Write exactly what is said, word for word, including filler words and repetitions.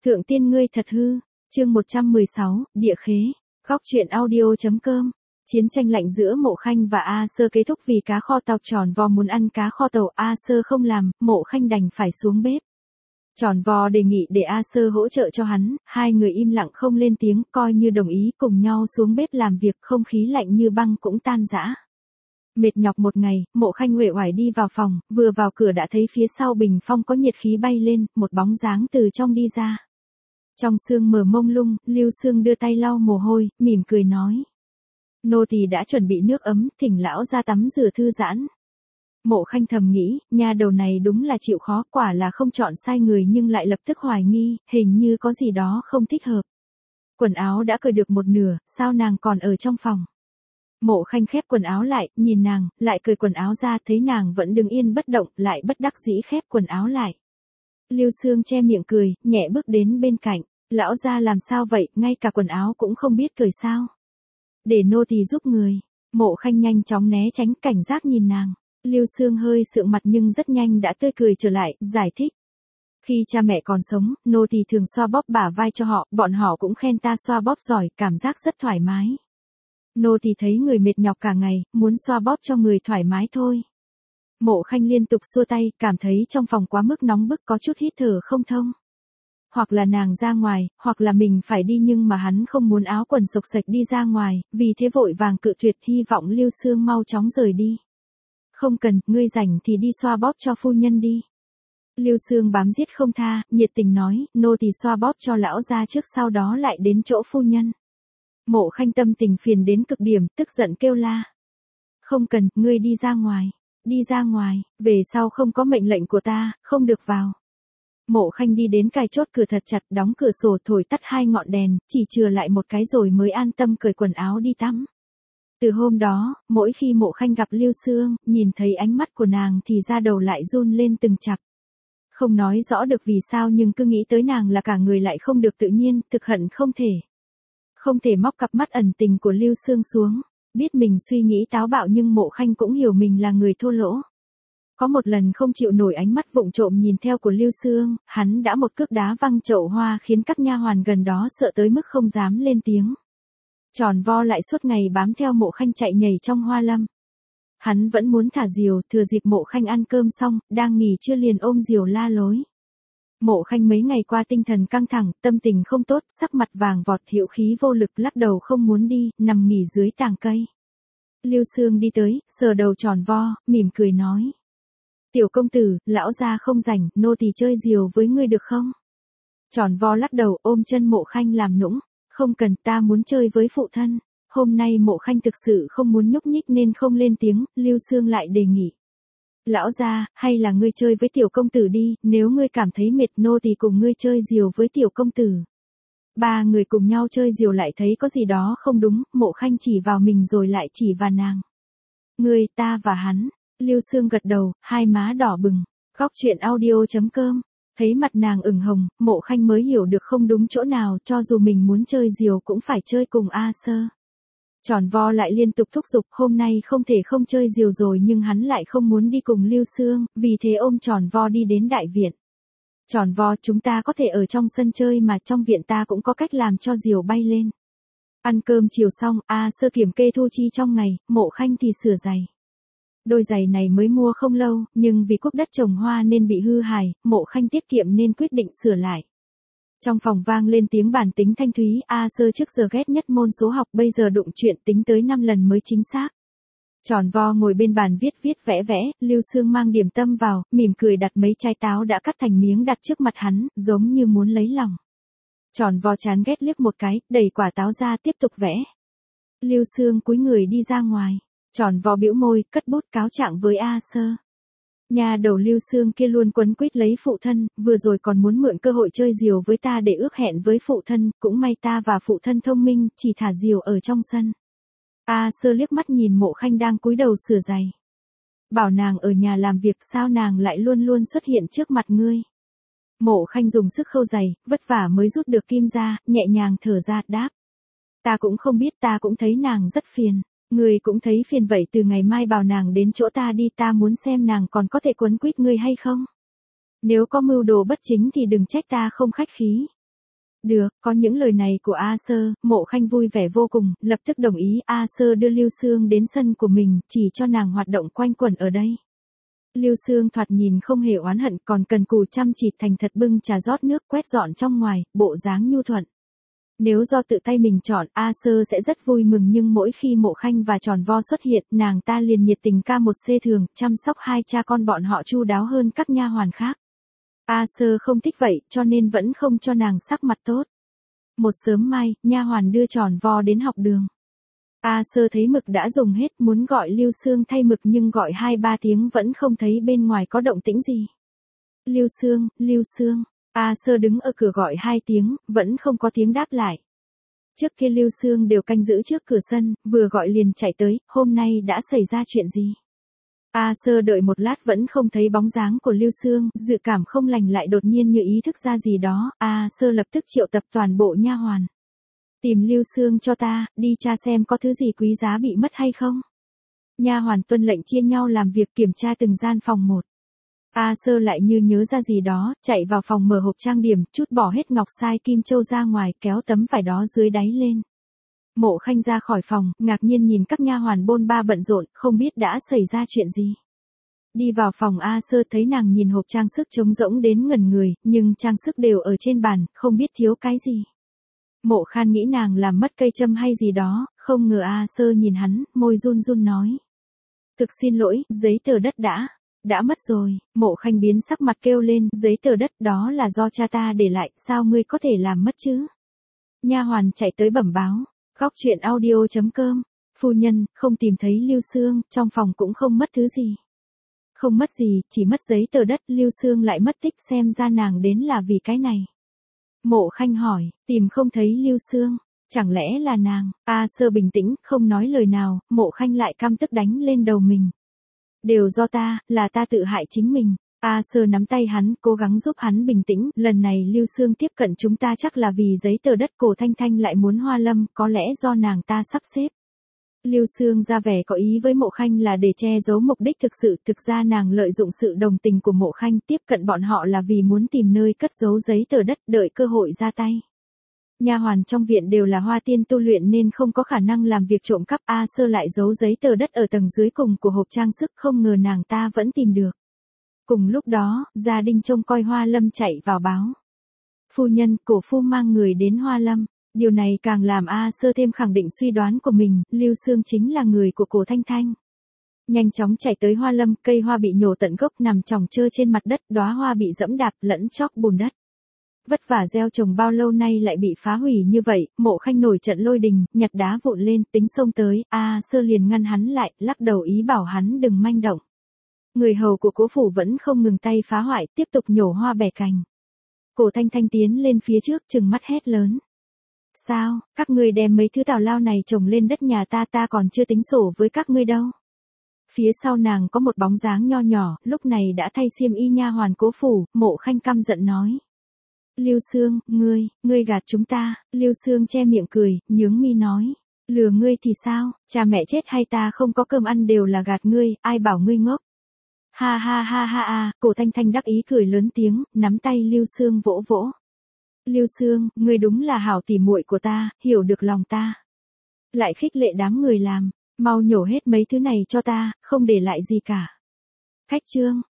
Thượng tiên ngươi thật hư, chương một trăm mười sáu, địa khế, góc truyện audio.com. Chiến tranh lạnh giữa Mộ Khanh và A Sơ kết thúc vì cá kho tàu Tròn Vo muốn ăn cá kho tàu, A Sơ không làm, Mộ Khanh đành phải xuống bếp. Tròn Vo đề nghị để A Sơ hỗ trợ cho hắn, hai người im lặng không lên tiếng, coi như đồng ý cùng nhau xuống bếp làm việc, không khí lạnh như băng cũng tan rã. Mệt nhọc một ngày, Mộ Khanh uể oải đi vào phòng, vừa vào cửa đã thấy phía sau bình phong có nhiệt khí bay lên, một bóng dáng từ trong đi ra. Trong sương mờ mông lung, Lưu Sương đưa tay lau mồ hôi, mỉm cười nói. Nô tỳ đã chuẩn bị nước ấm, thỉnh lão ra tắm rửa thư giãn. Mộ Khanh thầm nghĩ, nha đầu này đúng là chịu khó, quả là không chọn sai người nhưng lại lập tức hoài nghi, hình như có gì đó không thích hợp. Quần áo đã cởi được một nửa, sao nàng còn ở trong phòng? Mộ Khanh khép quần áo lại, nhìn nàng, lại cởi quần áo ra, thấy nàng vẫn đứng yên bất động, lại bất đắc dĩ khép quần áo lại. Lưu Sương che miệng cười, nhẹ bước đến bên cạnh, lão gia làm sao vậy, ngay cả quần áo cũng không biết cởi sao? Để nô tỳ giúp người. Mộ Khanh nhanh chóng né tránh, cảnh giác nhìn nàng. Lưu Sương hơi sượng mặt nhưng rất nhanh đã tươi cười trở lại, giải thích. Khi cha mẹ còn sống, nô tỳ thường xoa bóp bả vai cho họ, bọn họ cũng khen ta xoa bóp giỏi, cảm giác rất thoải mái. Nô tỳ thấy người mệt nhọc cả ngày, muốn xoa bóp cho người thoải mái thôi. Mộ Khanh liên tục xua tay, cảm thấy trong phòng quá mức nóng bức, có chút hít thở không thông. Hoặc là nàng ra ngoài, hoặc là mình phải đi, nhưng mà hắn không muốn áo quần xộc xệch đi ra ngoài, vì thế vội vàng cự tuyệt, hy vọng Lưu Sương mau chóng rời đi. Không cần, ngươi rảnh thì đi xoa bóp cho phu nhân đi. Lưu Sương bám giết không tha, nhiệt tình nói, nô tỳ xoa bóp cho lão gia trước, sau đó lại đến chỗ phu nhân. Mộ Khanh tâm tình phiền đến cực điểm, tức giận kêu la. Không cần, ngươi đi ra ngoài. Đi ra ngoài, về sau không có mệnh lệnh của ta, không được vào. Mộ Khanh đi đến cài chốt cửa thật chặt, đóng cửa sổ, thổi tắt hai ngọn đèn, chỉ chừa lại một cái rồi mới an tâm cởi quần áo đi tắm. Từ hôm đó, mỗi khi Mộ Khanh gặp Lưu Sương, nhìn thấy ánh mắt của nàng thì da đầu lại run lên từng chập. Không nói rõ được vì sao nhưng cứ nghĩ tới nàng là cả người lại không được tự nhiên, thực hận không thể. Không thể móc cặp mắt ẩn tình của Lưu Sương xuống. Biết mình suy nghĩ táo bạo nhưng Mộ Khanh cũng hiểu mình là người thô lỗ. Có một lần không chịu nổi ánh mắt vụng trộm nhìn theo của Lưu Sương, hắn đã một cước đá văng chậu hoa khiến các nha hoàn gần đó sợ tới mức không dám lên tiếng. Tròn Vo lại suốt ngày bám theo Mộ Khanh chạy nhảy trong hoa lâm. Hắn vẫn muốn thả diều, thừa dịp Mộ Khanh ăn cơm xong, đang nghỉ trưa liền ôm diều la lối. Mộ Khanh mấy ngày qua tinh thần căng thẳng, tâm tình không tốt, sắc mặt vàng vọt, hữu khí vô lực, lắc đầu không muốn đi, nằm nghỉ dưới tàng cây. Lưu Sương đi tới, sờ đầu Tròn Vo, mỉm cười nói. Tiểu công tử, lão gia không rảnh, nô tỳ chơi diều với ngươi được không? Tròn Vo lắc đầu, ôm chân Mộ Khanh làm nũng. Không cần, ta muốn chơi với phụ thân. Hôm nay Mộ Khanh thực sự không muốn nhúc nhích nên không lên tiếng, Lưu Sương lại đề nghị. Lão gia, hay là ngươi chơi với tiểu công tử đi, nếu ngươi cảm thấy mệt nô tỳ cùng ngươi chơi diều với tiểu công tử. Ba người cùng nhau chơi diều lại thấy có gì đó không đúng, Mộ Khanh chỉ vào mình rồi lại chỉ vào nàng. Ngươi, ta và hắn. Lưu Sương gật đầu, hai má đỏ bừng. Góc truyện audio.com. Thấy mặt nàng ửng hồng, Mộ Khanh mới hiểu được không đúng chỗ nào, cho dù mình muốn chơi diều cũng phải chơi cùng A Sơ. Tròn Vo lại liên tục thúc giục, hôm nay không thể không chơi diều rồi nhưng hắn lại không muốn đi cùng Lưu Sương, vì thế ôm Tròn Vo đi đến đại viện. Tròn Vo, chúng ta có thể ở trong sân chơi mà trong viện ta cũng có cách làm cho diều bay lên. Ăn cơm chiều xong, A Sơ kiểm kê thu chi trong ngày, Mộ Khanh thì sửa giày. Đôi giày này mới mua không lâu, nhưng vì cuốc đất trồng hoa nên bị hư hại, Mộ Khanh tiết kiệm nên quyết định sửa lại. Trong phòng vang lên tiếng bàn tính thanh thúy, A Sơ trước giờ ghét nhất môn số học, bây giờ đụng chuyện tính tới năm lần mới chính xác. Tròn Vo ngồi bên bàn viết viết vẽ vẽ, Lưu Sương mang điểm tâm vào, mỉm cười đặt mấy trái táo đã cắt thành miếng đặt trước mặt hắn, giống như muốn lấy lòng. Tròn Vo chán ghét liếc một cái, đẩy quả táo ra tiếp tục vẽ. Lưu Sương cúi người đi ra ngoài. Tròn Vo bĩu môi, cất bút cáo trạng với A Sơ. Nhà đầu Lưu Sương kia luôn quấn quýt lấy phụ thân, vừa rồi còn muốn mượn cơ hội chơi diều với ta để ước hẹn với phụ thân, cũng may ta và phụ thân thông minh, chỉ thả diều ở trong sân. A Sơ liếc mắt nhìn Mộ Khanh đang cúi đầu sửa giày. Bảo nàng ở nhà làm việc, sao nàng lại luôn luôn xuất hiện trước mặt ngươi? Mộ Khanh dùng sức khâu giày, vất vả mới rút được kim ra, nhẹ nhàng thở ra, đáp. Ta cũng không biết, ta cũng thấy nàng rất phiền. Ngươi cũng thấy phiền vậy, từ ngày mai bảo nàng đến chỗ ta đi, ta muốn xem nàng còn có thể quấn quýt ngươi hay không. Nếu có mưu đồ bất chính thì đừng trách ta không khách khí. Được, có những lời này của A Sơ, Mộ Khanh vui vẻ vô cùng, lập tức đồng ý. A Sơ đưa Lưu Sương đến sân của mình, chỉ cho nàng hoạt động quanh quẩn ở đây. Lưu Sương thoạt nhìn không hề oán hận, còn cần cù chăm chỉ thành thật bưng trà rót nước quét dọn trong ngoài, bộ dáng nhu thuận. Nếu do tự tay mình chọn, A Sơ sẽ rất vui mừng, nhưng mỗi khi Mộ Khanh và Tròn Vo xuất hiện, nàng ta liền nhiệt tình ca một xê thường, chăm sóc hai cha con bọn họ chu đáo hơn các nha hoàn khác. A Sơ không thích vậy, cho nên vẫn không cho nàng sắc mặt tốt. Một sớm mai, nha hoàn đưa Tròn Vo đến học đường. A Sơ thấy mực đã dùng hết, muốn gọi Lưu Sương thay mực nhưng gọi hai ba tiếng vẫn không thấy bên ngoài có động tĩnh gì. Lưu Sương, Lưu Sương. A Sơ đứng ở cửa gọi hai tiếng, vẫn không có tiếng đáp lại. Trước kia Lưu Sương đều canh giữ trước cửa sân, vừa gọi liền chạy tới, hôm nay đã xảy ra chuyện gì? A Sơ đợi một lát vẫn không thấy bóng dáng của Lưu Sương, dự cảm không lành lại đột nhiên như ý thức ra gì đó, A Sơ lập tức triệu tập toàn bộ nha hoàn. Tìm Lưu Sương cho ta, đi tra xem có thứ gì quý giá bị mất hay không. Nha hoàn tuân lệnh chia nhau làm việc kiểm tra từng gian phòng một. A Sơ lại như nhớ ra gì đó, chạy vào phòng mở hộp trang điểm, trút bỏ hết ngọc sai kim châu ra ngoài, kéo tấm vải đó dưới đáy lên. Mộ Khanh ra khỏi phòng, ngạc nhiên nhìn các nha hoàn bôn ba bận rộn, không biết đã xảy ra chuyện gì. Đi vào phòng A Sơ thấy nàng nhìn hộp trang sức trống rỗng đến ngẩn người, nhưng trang sức đều ở trên bàn, không biết thiếu cái gì. Mộ Khan nghĩ nàng làm mất cây châm hay gì đó, không ngờ A Sơ nhìn hắn, môi run run nói. Thực xin lỗi, giấy tờ đất đã, đã mất rồi. Mộ Khanh biến sắc mặt kêu lên, giấy tờ đất đó là do cha ta để lại, sao ngươi có thể làm mất chứ? Nha hoàn chạy tới bẩm báo, góc truyện audio chấm com, phu nhân, không tìm thấy Lưu Sương, trong phòng cũng không mất thứ gì. Không mất gì, chỉ mất giấy tờ đất, Lưu Sương lại mất tích, xem ra nàng đến là vì cái này. Mộ Khanh hỏi, tìm không thấy Lưu Sương, chẳng lẽ là nàng? A Sơ bình tĩnh, không nói lời nào, Mộ Khanh lại căm tức đánh lên đầu mình. Đều do ta, là ta tự hại chính mình. A Sơ nắm tay hắn, cố gắng giúp hắn bình tĩnh, lần này Lưu Sương tiếp cận chúng ta chắc là vì giấy tờ đất. Cổ Thanh Thanh lại muốn Hoa Lâm, có lẽ do nàng ta sắp xếp. Lưu Sương ra vẻ có ý với Mộ Khanh là để che giấu mục đích thực sự, thực ra nàng lợi dụng sự đồng tình của Mộ Khanh tiếp cận bọn họ là vì muốn tìm nơi cất giấu giấy tờ đất, đợi cơ hội ra tay. Nha hoàn trong viện đều là hoa tiên tu luyện nên không có khả năng làm việc trộm cắp. A Sơ lại giấu giấy tờ đất ở tầng dưới cùng của hộp trang sức, không ngờ nàng ta vẫn tìm được. Cùng lúc đó, gia đình trông coi Hoa Lâm chạy vào báo. Phu nhân, cổ phu mang người đến Hoa Lâm. Điều này càng làm A Sơ thêm khẳng định suy đoán của mình, Lưu Sương chính là người của Cổ Thanh Thanh. Nhanh chóng chạy tới Hoa Lâm, cây hoa bị nhổ tận gốc nằm chồng chơ trên mặt đất, đóa hoa bị dẫm đạp lẫn chóc bùn đất. Vất vả gieo trồng bao lâu nay lại bị phá hủy như vậy, Mộ Khanh nổi trận lôi đình, nhặt đá vụn lên, tính xông tới, A Sơ liền ngăn hắn lại, lắc đầu ý bảo hắn đừng manh động. Người hầu của Cố phủ vẫn không ngừng tay phá hoại, tiếp tục nhổ hoa bẻ cành. Cổ Thanh Thanh tiến lên phía trước, trừng mắt hét lớn. Sao, các ngươi đem mấy thứ tào lao này trồng lên đất nhà ta, ta còn chưa tính sổ với các ngươi đâu. Phía sau nàng có một bóng dáng nho nhỏ, lúc này đã thay xiêm y nha hoàn Cố phủ. Mộ Khanh căm giận nói. Lưu Sương, ngươi, ngươi gạt chúng ta. Lưu Sương che miệng cười, nhướng mi nói. Lừa ngươi thì sao, cha mẹ chết hay ta không có cơm ăn đều là gạt ngươi, ai bảo ngươi ngốc. Ha ha ha ha ha, Cổ Thanh Thanh đắc ý cười lớn tiếng, nắm tay Lưu Sương vỗ vỗ. Lưu Sương, ngươi đúng là hảo tỉ muội của ta, hiểu được lòng ta. Lại khích lệ đám người làm, mau nhổ hết mấy thứ này cho ta, không để lại gì cả. Khách trương,